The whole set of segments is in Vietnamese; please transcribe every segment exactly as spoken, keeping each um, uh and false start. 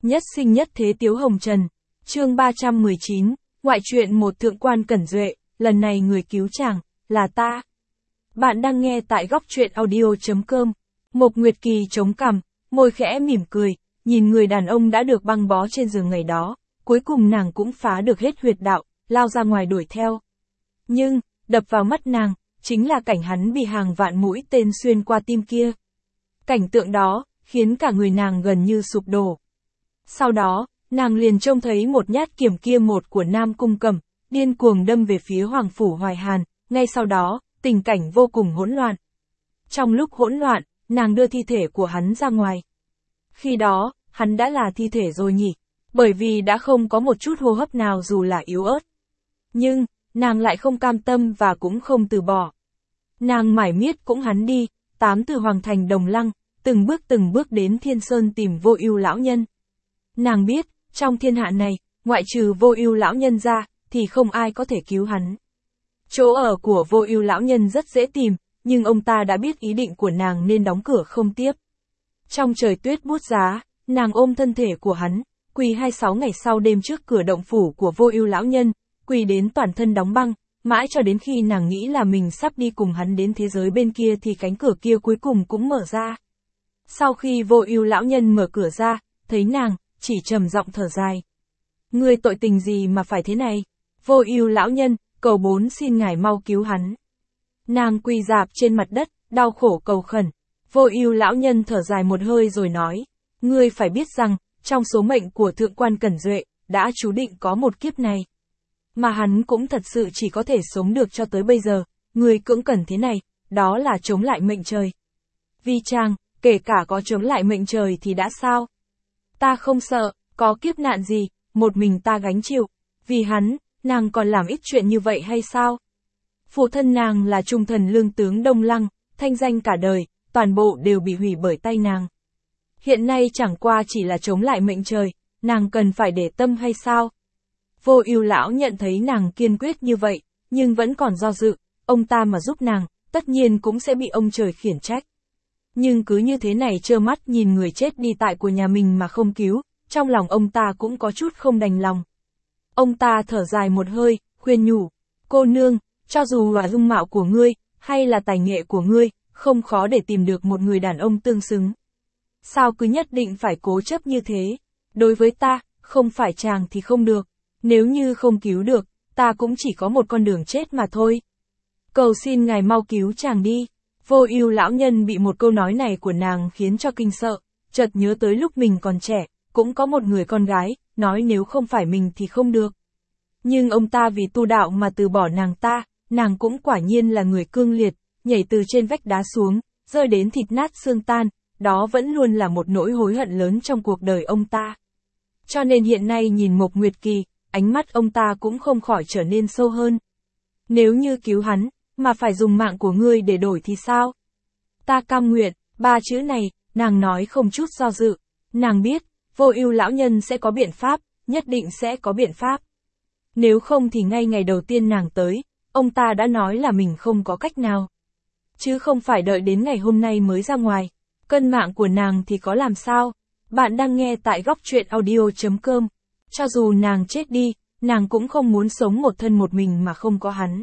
Nhất sinh nhất thế Tiếu Hồng Trần. Chương ba trăm mười chín, ngoại truyện một thượng quan Cẩn Duệ, lần này người cứu chàng, là ta. Bạn đang nghe tại góc truyện audio chấm com. Mộc Nguyệt Kỳ chống cằm, môi khẽ mỉm cười, nhìn người đàn ông đã được băng bó trên giường ngày đó, cuối cùng nàng cũng phá được hết huyệt đạo, lao ra ngoài đuổi theo. Nhưng, đập vào mắt nàng, chính là cảnh hắn bị hàng vạn mũi tên xuyên qua tim kia. Cảnh tượng đó, khiến cả người nàng gần như sụp đổ. Sau đó, nàng liền trông thấy một nhát kiếm kia một của Nam Cung Cẩm, điên cuồng đâm về phía Hoàng Phủ Hoài Hàn, ngay sau đó, tình cảnh vô cùng hỗn loạn. Trong lúc hỗn loạn, nàng đưa thi thể của hắn ra ngoài. Khi đó, hắn đã là thi thể rồi nhỉ, bởi vì đã không có một chút hô hấp nào dù là yếu ớt. Nhưng, nàng lại không cam tâm và cũng không từ bỏ. Nàng mải miết cũng hắn đi, tám từ Hoàng Thành Đồng Lăng, từng bước từng bước đến Thiên Sơn tìm Vô Ưu lão nhân. Nàng biết, trong thiên hạ này, ngoại trừ Vô Ưu lão nhân ra, thì không ai có thể cứu hắn. Chỗ ở của Vô Ưu lão nhân rất dễ tìm, nhưng ông ta đã biết ý định của nàng nên đóng cửa không tiếp. Trong trời tuyết buốt giá, nàng ôm thân thể của hắn, quỳ hai mươi sáu ngày sau đêm trước cửa động phủ của Vô Ưu lão nhân, quỳ đến toàn thân đóng băng, mãi cho đến khi nàng nghĩ là mình sắp đi cùng hắn đến thế giới bên kia thì cánh cửa kia cuối cùng cũng mở ra. Sau khi Vô Ưu lão nhân mở cửa ra, thấy nàng, chỉ trầm giọng thở dài. Ngươi tội tình gì mà phải thế này? Vô Ưu lão nhân, cầu bốn xin ngài mau cứu hắn. Nàng quỳ rạp trên mặt đất, đau khổ cầu khẩn. Vô Ưu lão nhân thở dài một hơi rồi nói, ngươi phải biết rằng, trong số mệnh của thượng quan Cẩn Duệ, đã chú định có một kiếp này. Mà hắn cũng thật sự chỉ có thể sống được cho tới bây giờ, ngươi cưỡng cần thế này, đó là chống lại mệnh trời. Vì chàng, kể cả có chống lại mệnh trời thì đã sao? Ta không sợ, có kiếp nạn gì, một mình ta gánh chịu. Vì hắn, nàng còn làm ít chuyện như vậy hay sao? Phụ thân nàng là trung thần lương tướng Đông Lăng, thanh danh cả đời, toàn bộ đều bị hủy bởi tay nàng. Hiện nay chẳng qua chỉ là chống lại mệnh trời, nàng cần phải để tâm hay sao? Vô Ưu lão nhận thấy nàng kiên quyết như vậy, nhưng vẫn còn do dự, ông ta mà giúp nàng, tất nhiên cũng sẽ bị ông trời khiển trách. Nhưng cứ như thế này trơ mắt nhìn người chết đi tại của nhà mình mà không cứu, trong lòng ông ta cũng có chút không đành lòng. Ông ta thở dài một hơi, khuyên nhủ, cô nương, cho dù là dung mạo của ngươi, hay là tài nghệ của ngươi, không khó để tìm được một người đàn ông tương xứng. Sao cứ nhất định phải cố chấp như thế? Đối với ta, không phải chàng thì không được. Nếu như không cứu được, ta cũng chỉ có một con đường chết mà thôi. Cầu xin ngài mau cứu chàng đi. Vô Ưu lão nhân bị một câu nói này của nàng khiến cho kinh sợ, chợt nhớ tới lúc mình còn trẻ, cũng có một người con gái, nói nếu không phải mình thì không được. Nhưng ông ta vì tu đạo mà từ bỏ nàng ta, nàng cũng quả nhiên là người cương liệt, nhảy từ trên vách đá xuống, rơi đến thịt nát xương tan, đó vẫn luôn là một nỗi hối hận lớn trong cuộc đời ông ta. Cho nên hiện nay nhìn Mộc Nguyệt Kỳ, ánh mắt ông ta cũng không khỏi trở nên sâu hơn. Nếu như cứu hắn, mà phải dùng mạng của ngươi để đổi thì sao? Ta cam nguyện, ba chữ này, nàng nói không chút do dự. Nàng biết, Vô Ưu lão nhân sẽ có biện pháp, nhất định sẽ có biện pháp. Nếu không thì ngay ngày đầu tiên nàng tới, ông ta đã nói là mình không có cách nào. Chứ không phải đợi đến ngày hôm nay mới ra ngoài. Cân mạng của nàng thì có làm sao? Bạn đang nghe tại góc truyện audio chấm com. Cho dù nàng chết đi, nàng cũng không muốn sống một thân một mình mà không có hắn.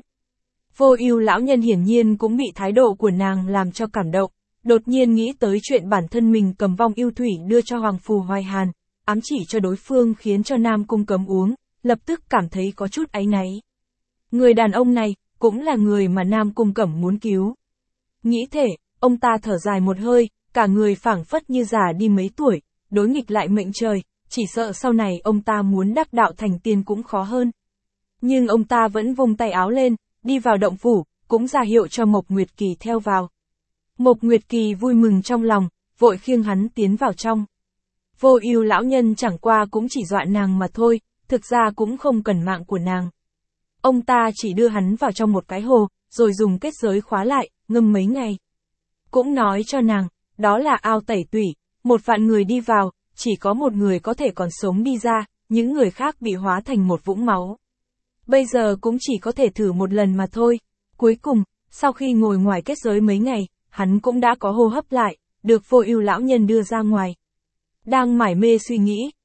Vô Ưu lão nhân hiển nhiên cũng bị thái độ của nàng làm cho cảm động, đột nhiên nghĩ tới chuyện bản thân mình cầm vong yêu thủy đưa cho Hoàng Phủ Hoài Hàn, ám chỉ cho đối phương khiến cho Nam Cung Cấm uống, lập tức cảm thấy có chút áy náy. Người đàn ông này, cũng là người mà Nam Cung Cẩm muốn cứu. Nghĩ thể, ông ta thở dài một hơi, cả người phảng phất như già đi mấy tuổi, đối nghịch lại mệnh trời, chỉ sợ sau này ông ta muốn đắc đạo thành tiên cũng khó hơn. Nhưng ông ta vẫn vung tay áo lên, đi vào động phủ, cũng ra hiệu cho Mộc Nguyệt Kỳ theo vào. Mộc Nguyệt Kỳ vui mừng trong lòng, vội khiêng hắn tiến vào trong. Vô Ưu lão nhân chẳng qua cũng chỉ dọa nàng mà thôi, thực ra cũng không cần mạng của nàng. Ông ta chỉ đưa hắn vào trong một cái hồ, rồi dùng kết giới khóa lại, ngâm mấy ngày. Cũng nói cho nàng, đó là ao tẩy tủy, một vạn người đi vào, chỉ có một người có thể còn sống đi ra, những người khác bị hóa thành một vũng máu. Bây giờ cũng chỉ có thể thử một lần mà thôi. Cuối cùng, sau khi ngồi ngoài kết giới mấy ngày, hắn cũng đã có hô hấp lại, được Vô Ưu lão nhân đưa ra ngoài. Đang mải mê suy nghĩ,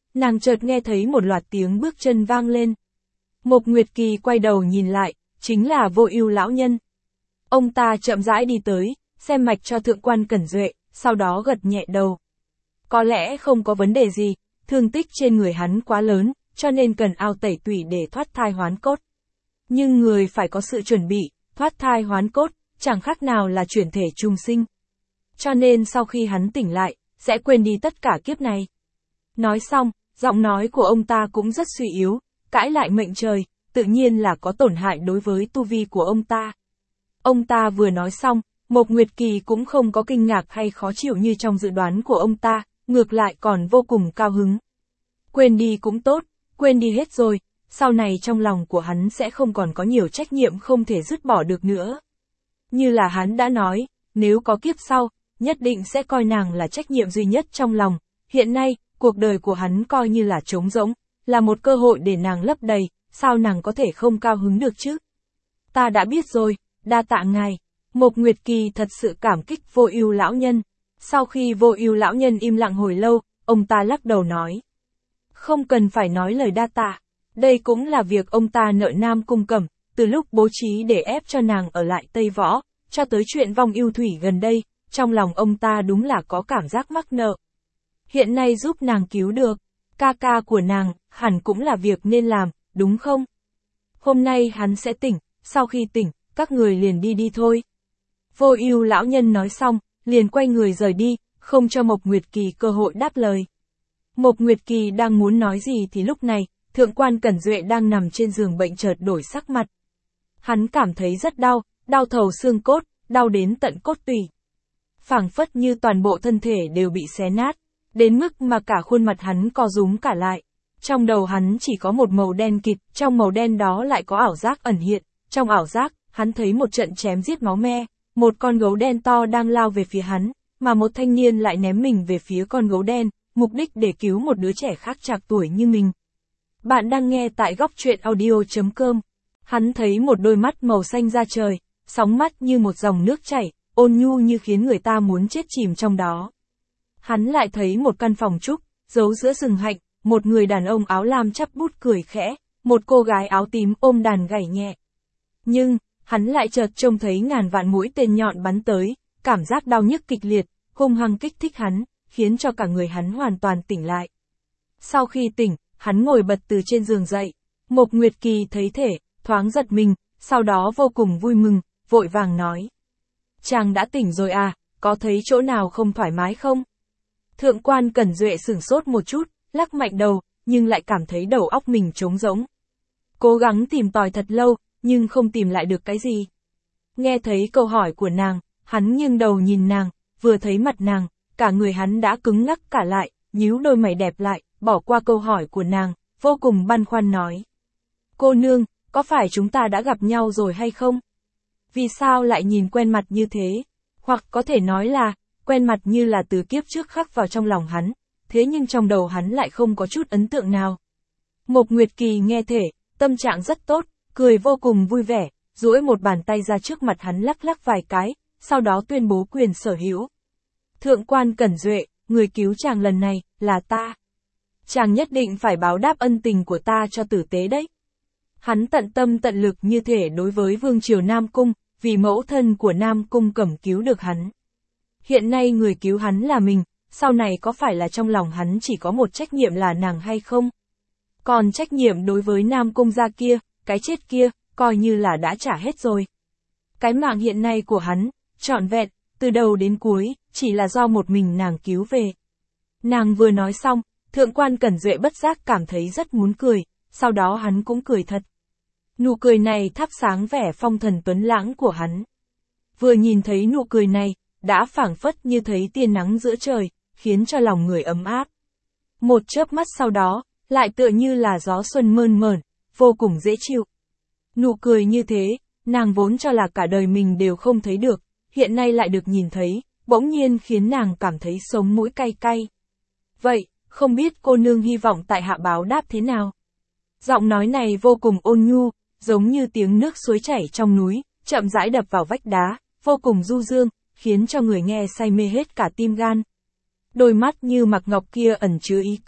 nàng chợt nghe thấy một loạt tiếng bước chân vang lên. Mộc Nguyệt Kỳ quay đầu nhìn lại, chính là Vô Ưu lão nhân. Ông ta chậm rãi đi tới, xem mạch cho thượng quan Cẩn Duệ, sau đó gật nhẹ đầu. Có lẽ không có vấn đề gì, thương tích trên người hắn quá lớn, cho nên cần ao tẩy tủy để thoát thai hoán cốt. Nhưng người phải có sự chuẩn bị, thoát thai hoán cốt, chẳng khác nào là chuyển thể trùng sinh. Cho nên sau khi hắn tỉnh lại, sẽ quên đi tất cả kiếp này. Nói xong, giọng nói của ông ta cũng rất suy yếu, cãi lại mệnh trời, tự nhiên là có tổn hại đối với tu vi của ông ta. Ông ta vừa nói xong, Mộc Nguyệt Kỳ cũng không có kinh ngạc hay khó chịu như trong dự đoán của ông ta, ngược lại còn vô cùng cao hứng. Quên đi cũng tốt, quên đi hết rồi, sau này trong lòng của hắn sẽ không còn có nhiều trách nhiệm không thể dứt bỏ được nữa. Như là hắn đã nói, nếu có kiếp sau, nhất định sẽ coi nàng là trách nhiệm duy nhất trong lòng. Hiện nay, cuộc đời của hắn coi như là trống rỗng, là một cơ hội để nàng lấp đầy, sao nàng có thể không cao hứng được chứ? Ta đã biết rồi, đa tạ ngài. Mộc Nguyệt Kỳ thật sự cảm kích Vô Ưu lão nhân. Sau khi Vô Ưu lão nhân im lặng hồi lâu, ông ta lắc đầu nói. Không cần phải nói lời đa tạ. Đây cũng là việc ông ta nợ Nam Cung Cẩm, từ lúc bố trí để ép cho nàng ở lại Tây Võ, cho tới chuyện vong ưu thủy gần đây, trong lòng ông ta đúng là có cảm giác mắc nợ. Hiện nay giúp nàng cứu được, ca ca của nàng, hẳn cũng là việc nên làm, đúng không? Hôm nay hắn sẽ tỉnh, sau khi tỉnh, các người liền đi đi thôi. Vô Ưu lão nhân nói xong, liền quay người rời đi, không cho Mộc Nguyệt Kỳ cơ hội đáp lời. Mộc Nguyệt Kỳ đang muốn nói gì thì lúc này, thượng quan Cẩn Duệ đang nằm trên giường bệnh chợt đổi sắc mặt. Hắn cảm thấy rất đau, đau thấu xương cốt, đau đến tận cốt tủy. Phảng phất như toàn bộ thân thể đều bị xé nát, đến mức mà cả khuôn mặt hắn co rúm cả lại. Trong đầu hắn chỉ có một màu đen kịt, trong màu đen đó lại có ảo giác ẩn hiện, trong ảo giác, hắn thấy một trận chém giết máu me, một con gấu đen to đang lao về phía hắn, mà một thanh niên lại ném mình về phía con gấu đen, mục đích để cứu một đứa trẻ khác trạc tuổi như mình. Bạn đang nghe tại góc truyện audio chấm com. Hắn thấy một đôi mắt màu xanh da trời, sóng mắt như một dòng nước chảy, ôn nhu như khiến người ta muốn chết chìm trong đó. Hắn lại thấy một căn phòng trúc, giấu giữa rừng hạnh, một người đàn ông áo lam chắp bút cười khẽ, một cô gái áo tím ôm đàn gảy nhẹ. Nhưng, hắn lại chợt trông thấy ngàn vạn mũi tên nhọn bắn tới, cảm giác đau nhức kịch liệt, hung hăng kích thích hắn, khiến cho cả người hắn hoàn toàn tỉnh lại. Sau khi tỉnh, hắn ngồi bật từ trên giường dậy. Mộc Nguyệt Kỳ thấy thể, thoáng giật mình, sau đó vô cùng vui mừng, vội vàng nói. Chàng đã tỉnh rồi à, có thấy chỗ nào không thoải mái không? Thượng quan Cẩn Duệ sửng sốt một chút, lắc mạnh đầu, nhưng lại cảm thấy đầu óc mình trống rỗng. Cố gắng tìm tòi thật lâu, nhưng không tìm lại được cái gì. Nghe thấy câu hỏi của nàng, hắn nghiêng đầu nhìn nàng, vừa thấy mặt nàng, cả người hắn đã cứng ngắc cả lại, nhíu đôi mày đẹp lại, bỏ qua câu hỏi của nàng, vô cùng băn khoăn nói. Cô nương, có phải chúng ta đã gặp nhau rồi hay không? Vì sao lại nhìn quen mặt như thế? Hoặc có thể nói là, quen mặt như là từ kiếp trước khắc vào trong lòng hắn, thế nhưng trong đầu hắn lại không có chút ấn tượng nào. Mộc Nguyệt Kỳ nghe thể, tâm trạng rất tốt, cười vô cùng vui vẻ, duỗi một bàn tay ra trước mặt hắn lắc lắc vài cái, sau đó tuyên bố quyền sở hữu. Thượng quan Cẩn Duệ, người cứu chàng lần này, là ta. Chàng nhất định phải báo đáp ân tình của ta cho tử tế đấy. Hắn tận tâm tận lực như thể đối với vương triều Nam Cung, vì mẫu thân của Nam Cung Cẩm cứu được hắn. Hiện nay người cứu hắn là mình, sau này có phải là trong lòng hắn chỉ có một trách nhiệm là nàng hay không? Còn trách nhiệm đối với Nam Cung gia kia, cái chết kia, coi như là đã trả hết rồi. Cái mạng hiện nay của hắn, trọn vẹn, từ đầu đến cuối, chỉ là do một mình nàng cứu về. Nàng vừa nói xong, thượng quan Cẩn Duệ bất giác cảm thấy rất muốn cười, sau đó hắn cũng cười thật. Nụ cười này thắp sáng vẻ phong thần tuấn lãng của hắn. Vừa nhìn thấy nụ cười này, đã phảng phất như thấy tia nắng giữa trời, khiến cho lòng người ấm áp. Một chớp mắt sau đó, lại tựa như là gió xuân mơn mởn, vô cùng dễ chịu. Nụ cười như thế, nàng vốn cho là cả đời mình đều không thấy được, hiện nay lại được nhìn thấy, bỗng nhiên khiến nàng cảm thấy sống mũi cay cay. Vậy, không biết cô nương hy vọng tại hạ báo đáp thế nào? Giọng nói này vô cùng ôn nhu, giống như tiếng nước suối chảy trong núi, chậm rãi đập vào vách đá, vô cùng du dương, khiến cho người nghe say mê hết cả tim gan. Đôi mắt như mặc ngọc kia ẩn chứa ý cười,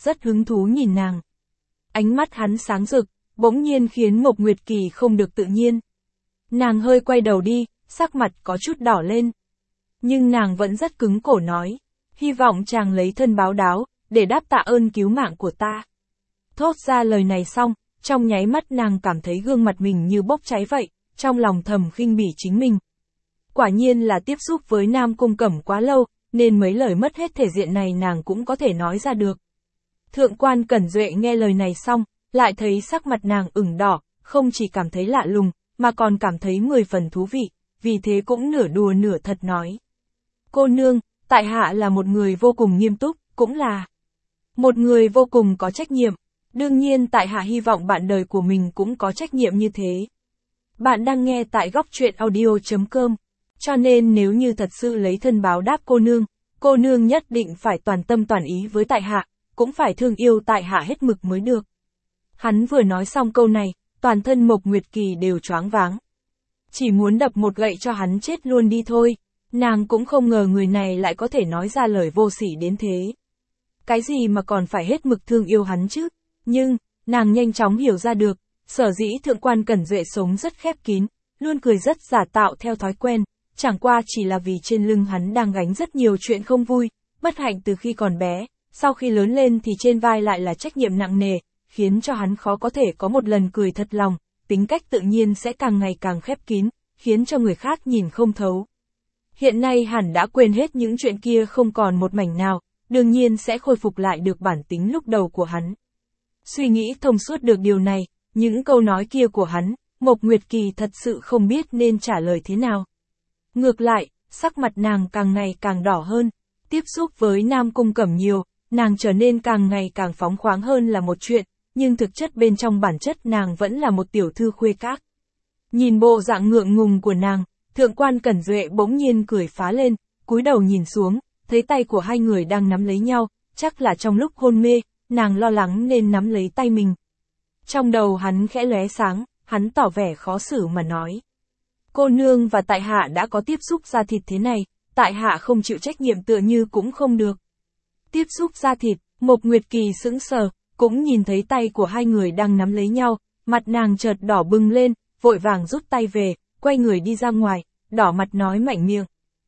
rất hứng thú nhìn nàng. Ánh mắt hắn sáng rực, bỗng nhiên khiến Mộc Nguyệt Kỳ không được tự nhiên. Nàng hơi quay đầu đi, sắc mặt có chút đỏ lên. Nhưng nàng vẫn rất cứng cổ nói, hy vọng chàng lấy thân báo đáo, để đáp tạ ơn cứu mạng của ta. Thốt ra lời này xong, trong nháy mắt nàng cảm thấy gương mặt mình như bốc cháy vậy, trong lòng thầm khinh bỉ chính mình. Quả nhiên là tiếp xúc với Nam Cung Cẩm quá lâu, nên mấy lời mất hết thể diện này nàng cũng có thể nói ra được. Thượng quan Cẩn Duệ nghe lời này xong, lại thấy sắc mặt nàng ửng đỏ, không chỉ cảm thấy lạ lùng, mà còn cảm thấy mười phần thú vị, vì thế cũng nửa đùa nửa thật nói. Cô nương, tại hạ là một người vô cùng nghiêm túc, cũng là một người vô cùng có trách nhiệm. Đương nhiên tại hạ hy vọng bạn đời của mình cũng có trách nhiệm như thế. Bạn đang nghe tại góc truyện audio chấm com. Cho nên nếu như thật sự lấy thân báo đáp cô nương, cô nương nhất định phải toàn tâm toàn ý với tại hạ, cũng phải thương yêu tại hạ hết mực mới được. Hắn vừa nói xong câu này, toàn thân Mộc Nguyệt Kỳ đều choáng váng. Chỉ muốn đập một gậy cho hắn chết luôn đi thôi, nàng cũng không ngờ người này lại có thể nói ra lời vô sỉ đến thế. Cái gì mà còn phải hết mực thương yêu hắn chứ? Nhưng, nàng nhanh chóng hiểu ra được, sở dĩ thượng quan Cẩn Duệ sống rất khép kín, luôn cười rất giả tạo theo thói quen, chẳng qua chỉ là vì trên lưng hắn đang gánh rất nhiều chuyện không vui, bất hạnh từ khi còn bé, sau khi lớn lên thì trên vai lại là trách nhiệm nặng nề, khiến cho hắn khó có thể có một lần cười thật lòng, tính cách tự nhiên sẽ càng ngày càng khép kín, khiến cho người khác nhìn không thấu. Hiện nay hẳn đã quên hết những chuyện kia không còn một mảnh nào, đương nhiên sẽ khôi phục lại được bản tính lúc đầu của hắn. Suy nghĩ thông suốt được điều này, những câu nói kia của hắn, Mộc Nguyệt Kỳ thật sự không biết nên trả lời thế nào. Ngược lại, sắc mặt nàng càng ngày càng đỏ hơn, tiếp xúc với Nam Cung Cẩm nhiều, nàng trở nên càng ngày càng phóng khoáng hơn là một chuyện, nhưng thực chất bên trong bản chất nàng vẫn là một tiểu thư khuê các. Nhìn bộ dạng ngượng ngùng của nàng, thượng quan Cẩn Duệ bỗng nhiên cười phá lên, cúi đầu nhìn xuống, thấy tay của hai người đang nắm lấy nhau, chắc là trong lúc hôn mê, nàng lo lắng nên nắm lấy tay mình. Trong đầu hắn khẽ lóe sáng, hắn tỏ vẻ khó xử mà nói. Cô nương và tại hạ đã có tiếp xúc da thịt thế này, tại hạ không chịu trách nhiệm tựa như cũng không được. Tiếp xúc da thịt, Mộc Nguyệt Kỳ sững sờ, cũng nhìn thấy tay của hai người đang nắm lấy nhau, mặt nàng chợt đỏ bừng lên, vội vàng rút tay về, quay người đi ra ngoài, đỏ mặt nói mạnh miệng.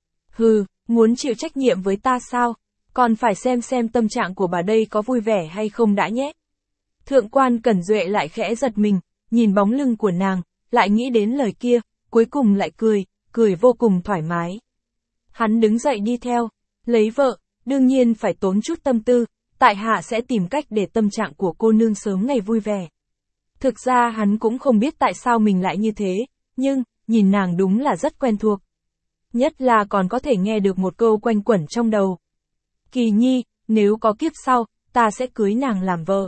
Hừ, muốn chịu trách nhiệm với ta sao? Còn phải xem xem tâm trạng của bà đây có vui vẻ hay không đã nhé. Thượng quan Cẩn Duệ lại khẽ giật mình, nhìn bóng lưng của nàng, lại nghĩ đến lời kia, cuối cùng lại cười, cười vô cùng thoải mái. Hắn đứng dậy đi theo, lấy vợ, đương nhiên phải tốn chút tâm tư, tại hạ sẽ tìm cách để tâm trạng của cô nương sớm ngày vui vẻ. Thực ra hắn cũng không biết tại sao mình lại như thế, nhưng, nhìn nàng đúng là rất quen thuộc. Nhất là còn có thể nghe được một câu quanh quẩn trong đầu. Kỳ nhi, nếu có kiếp sau, ta sẽ cưới nàng làm vợ.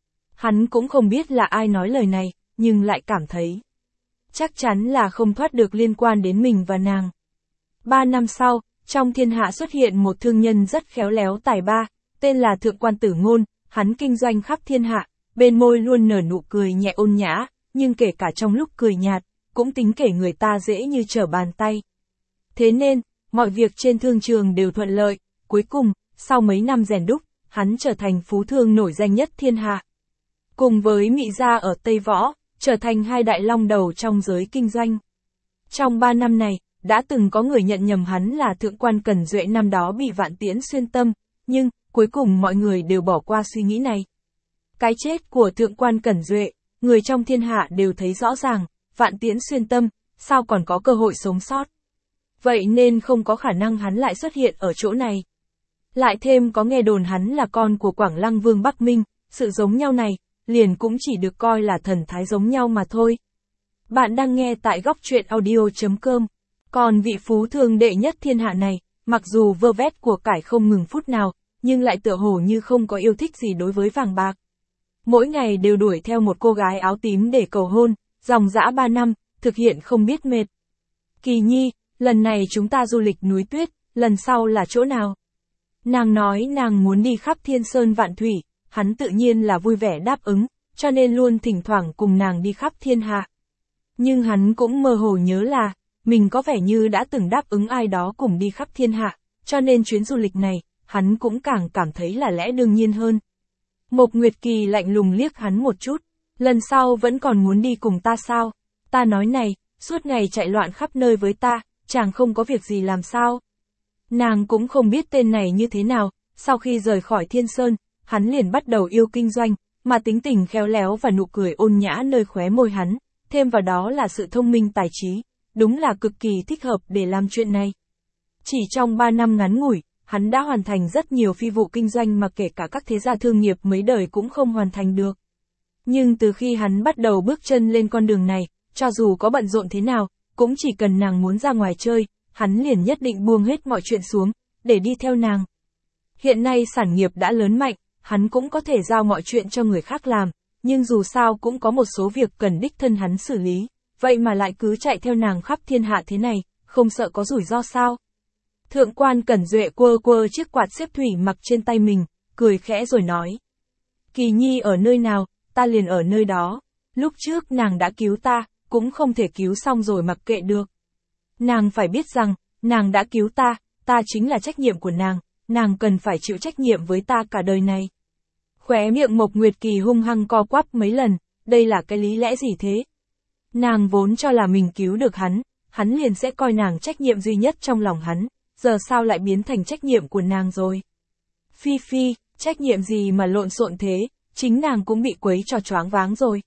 Hắn cũng không biết là ai nói lời này, nhưng lại cảm thấy chắc chắn là không thoát được liên quan đến mình và nàng. Ba năm sau, trong thiên hạ xuất hiện một thương nhân rất khéo léo tài ba, tên là Thượng quan Tử Ngôn, hắn kinh doanh khắp thiên hạ, bên môi luôn nở nụ cười nhẹ ôn nhã, nhưng kể cả trong lúc cười nhạt, cũng tính kể người ta dễ như trở bàn tay. Thế nên, mọi việc trên thương trường đều thuận lợi, cuối cùng, sau mấy năm rèn đúc, hắn trở thành phú thương nổi danh nhất thiên hạ. Cùng với Mị Gia ở Tây Võ, trở thành hai đại long đầu trong giới kinh doanh. Trong ba năm này, đã từng có người nhận nhầm hắn là Thượng quan Cẩn Duệ năm đó bị Vạn Tiễn xuyên tâm, nhưng, cuối cùng mọi người đều bỏ qua suy nghĩ này. Cái chết của Thượng quan Cẩn Duệ, người trong thiên hạ đều thấy rõ ràng, Vạn Tiễn xuyên tâm, sao còn có cơ hội sống sót. Vậy nên không có khả năng hắn lại xuất hiện ở chỗ này. Lại thêm có nghe đồn hắn là con của Quảng Lăng Vương Bắc Minh, sự giống nhau này, liền cũng chỉ được coi là thần thái giống nhau mà thôi. Bạn đang nghe tại góc truyện audio chấm com. Còn vị phú thương đệ nhất thiên hạ này, mặc dù vơ vét của cải không ngừng phút nào, nhưng lại tựa hồ như không có yêu thích gì đối với vàng bạc. Mỗi ngày đều đuổi theo một cô gái áo tím để cầu hôn, dòng dã ba năm, thực hiện không biết mệt. Kỳ nhi, lần này chúng ta du lịch núi tuyết, lần sau là chỗ nào? Nàng nói nàng muốn đi khắp thiên sơn vạn thủy, hắn tự nhiên là vui vẻ đáp ứng, cho nên luôn thỉnh thoảng cùng nàng đi khắp thiên hạ. Nhưng hắn cũng mơ hồ nhớ là, mình có vẻ như đã từng đáp ứng ai đó cùng đi khắp thiên hạ, cho nên chuyến du lịch này, hắn cũng càng cảm thấy là lẽ đương nhiên hơn. Mộc Nguyệt Kỳ lạnh lùng liếc hắn một chút, lần sau vẫn còn muốn đi cùng ta sao? Ta nói này, suốt ngày chạy loạn khắp nơi với ta, chàng không có việc gì làm sao? Nàng cũng không biết tên này như thế nào, sau khi rời khỏi Thiên Sơn, hắn liền bắt đầu yêu kinh doanh, mà tính tình khéo léo và nụ cười ôn nhã nơi khóe môi hắn, thêm vào đó là sự thông minh tài trí, đúng là cực kỳ thích hợp để làm chuyện này. Chỉ trong ba năm ngắn ngủi, hắn đã hoàn thành rất nhiều phi vụ kinh doanh mà kể cả các thế gia thương nghiệp mấy đời cũng không hoàn thành được. Nhưng từ khi hắn bắt đầu bước chân lên con đường này, cho dù có bận rộn thế nào, cũng chỉ cần nàng muốn ra ngoài chơi, hắn liền nhất định buông hết mọi chuyện xuống, để đi theo nàng. Hiện nay sản nghiệp đã lớn mạnh, hắn cũng có thể giao mọi chuyện cho người khác làm, nhưng dù sao cũng có một số việc cần đích thân hắn xử lý, vậy mà lại cứ chạy theo nàng khắp thiên hạ thế này, không sợ có rủi ro sao? Thượng quan Cẩn Duệ quơ quơ chiếc quạt xếp thủy mặc trên tay mình, cười khẽ rồi nói. Kỳ Nhi ở nơi nào, ta liền ở nơi đó. Lúc trước nàng đã cứu ta, cũng không thể cứu xong rồi mặc kệ được. Nàng phải biết rằng, nàng đã cứu ta, ta chính là trách nhiệm của nàng, nàng cần phải chịu trách nhiệm với ta cả đời này. Khóe miệng Mộc Nguyệt Kỳ hung hăng co quắp mấy lần, đây là cái lý lẽ gì thế? Nàng vốn cho là mình cứu được hắn, hắn liền sẽ coi nàng trách nhiệm duy nhất trong lòng hắn, giờ sao lại biến thành trách nhiệm của nàng rồi? Phi Phi, trách nhiệm gì mà lộn xộn thế, chính nàng cũng bị quấy cho choáng váng rồi.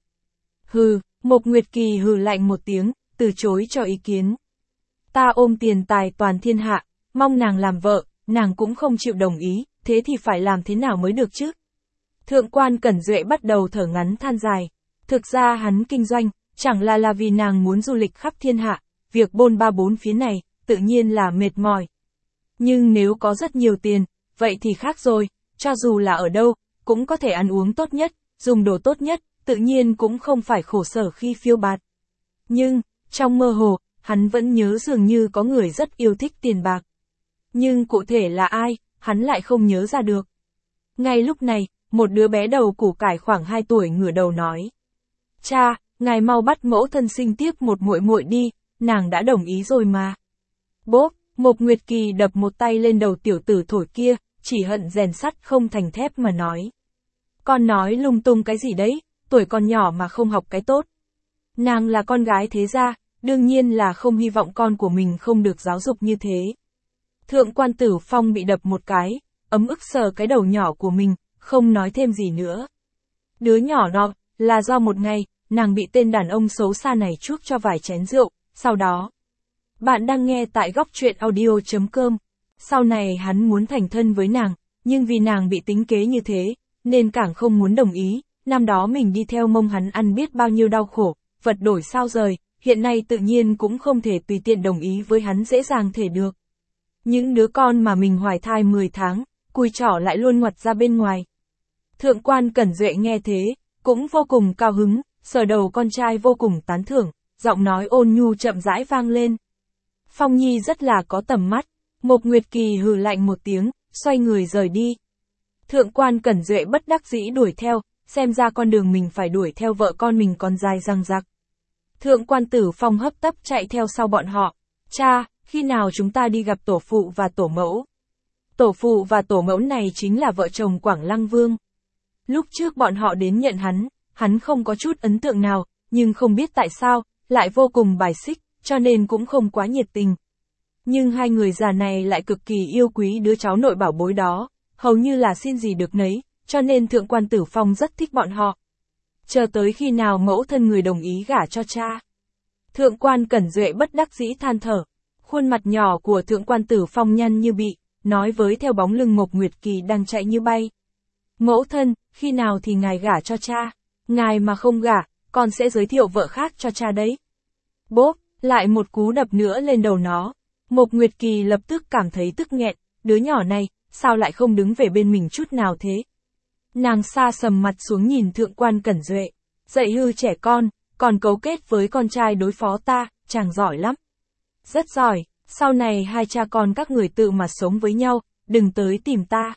Hừ, Mộc Nguyệt Kỳ hừ lạnh một tiếng, từ chối cho ý kiến. Ta ôm tiền tài toàn thiên hạ, mong nàng làm vợ, nàng cũng không chịu đồng ý, thế thì phải làm thế nào mới được chứ? Thượng quan Cẩn Duệ bắt đầu thở ngắn than dài. Thực ra hắn kinh doanh, chẳng là là vì nàng muốn du lịch khắp thiên hạ, việc bôn ba bốn phía này, tự nhiên là mệt mỏi. Nhưng nếu có rất nhiều tiền, vậy thì khác rồi, cho dù là ở đâu, cũng có thể ăn uống tốt nhất, dùng đồ tốt nhất, tự nhiên cũng không phải khổ sở khi phiêu bạt. Nhưng, trong mơ hồ, hắn vẫn nhớ dường như có người rất yêu thích tiền bạc. Nhưng cụ thể là ai, hắn lại không nhớ ra được. Ngay lúc này, một đứa bé đầu củ cải khoảng hai tuổi ngửa đầu nói. Cha, ngài mau bắt mẫu thân sinh tiếp một muội muội đi, nàng đã đồng ý rồi mà. Bốp, Mộc Nguyệt Kỳ đập một tay lên đầu tiểu tử thổi kia, chỉ hận rèn sắt không thành thép mà nói. Con nói lung tung cái gì đấy, tuổi còn nhỏ mà không học cái tốt. Nàng là con gái thế gia, đương nhiên là không hy vọng con của mình không được giáo dục như thế. Thượng quan Tử Phong bị đập một cái, ấm ức sờ cái đầu nhỏ của mình, không nói thêm gì nữa. Đứa nhỏ đó, là do một ngày, nàng bị tên đàn ông xấu xa này chuốc cho vài chén rượu, sau đó. Bạn đang nghe tại góc truyện audio chấm com. Sau này hắn muốn thành thân với nàng, nhưng vì nàng bị tính kế như thế, nên càng không muốn đồng ý, năm đó mình đi theo mông hắn ăn biết bao nhiêu đau khổ, vật đổi sao rời, hiện nay tự nhiên cũng không thể tùy tiện đồng ý với hắn dễ dàng thể được. Những đứa con mà mình hoài thai mười tháng, cùi trỏ lại luôn ngoặt ra bên ngoài. Thượng quan Cẩn Duệ nghe thế, cũng vô cùng cao hứng, sờ đầu con trai vô cùng tán thưởng, giọng nói ôn nhu chậm rãi vang lên. Phong Nhi rất là có tầm mắt. Mộc Nguyệt Kỳ hừ lạnh một tiếng, xoay người rời đi. Thượng quan Cẩn Duệ bất đắc dĩ đuổi theo, xem ra con đường mình phải đuổi theo vợ con mình còn dài răng rặc. Thượng quan Tử Phong hấp tấp chạy theo sau bọn họ. Cha, khi nào chúng ta đi gặp tổ phụ và tổ mẫu? Tổ phụ và tổ mẫu này chính là vợ chồng Quảng Lăng Vương. Lúc trước bọn họ đến nhận hắn, hắn không có chút ấn tượng nào, nhưng không biết tại sao, lại vô cùng bài xích, cho nên cũng không quá nhiệt tình. Nhưng hai người già này lại cực kỳ yêu quý đứa cháu nội bảo bối đó, hầu như là xin gì được nấy, cho nên Thượng quan Tử Phong rất thích bọn họ. Chờ tới khi nào mẫu thân người đồng ý gả cho cha. Thượng quan Cẩn Duệ bất đắc dĩ than thở, khuôn mặt nhỏ của Thượng quan Tử Phong nhăn như bị, nói với theo bóng lưng Mộc Nguyệt Kỳ đang chạy như bay. Mẫu thân, khi nào thì ngài gả cho cha, ngài mà không gả, con sẽ giới thiệu vợ khác cho cha đấy. Bốp, lại một cú đập nữa lên đầu nó. Mộc Nguyệt Kỳ lập tức cảm thấy tức nghẹn, đứa nhỏ này, sao lại không đứng về bên mình chút nào thế? Nàng xa sầm mặt xuống nhìn Thượng quan Cẩn Duệ, dạy hư trẻ con, còn cấu kết với con trai đối phó ta, chàng giỏi lắm. Rất giỏi, sau này hai cha con các người tự mà sống với nhau, đừng tới tìm ta.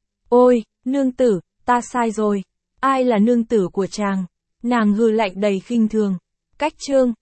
Ôi, nương tử, ta sai rồi, ai là nương tử của chàng? Nàng hư lạnh đầy khinh thường. Cách chương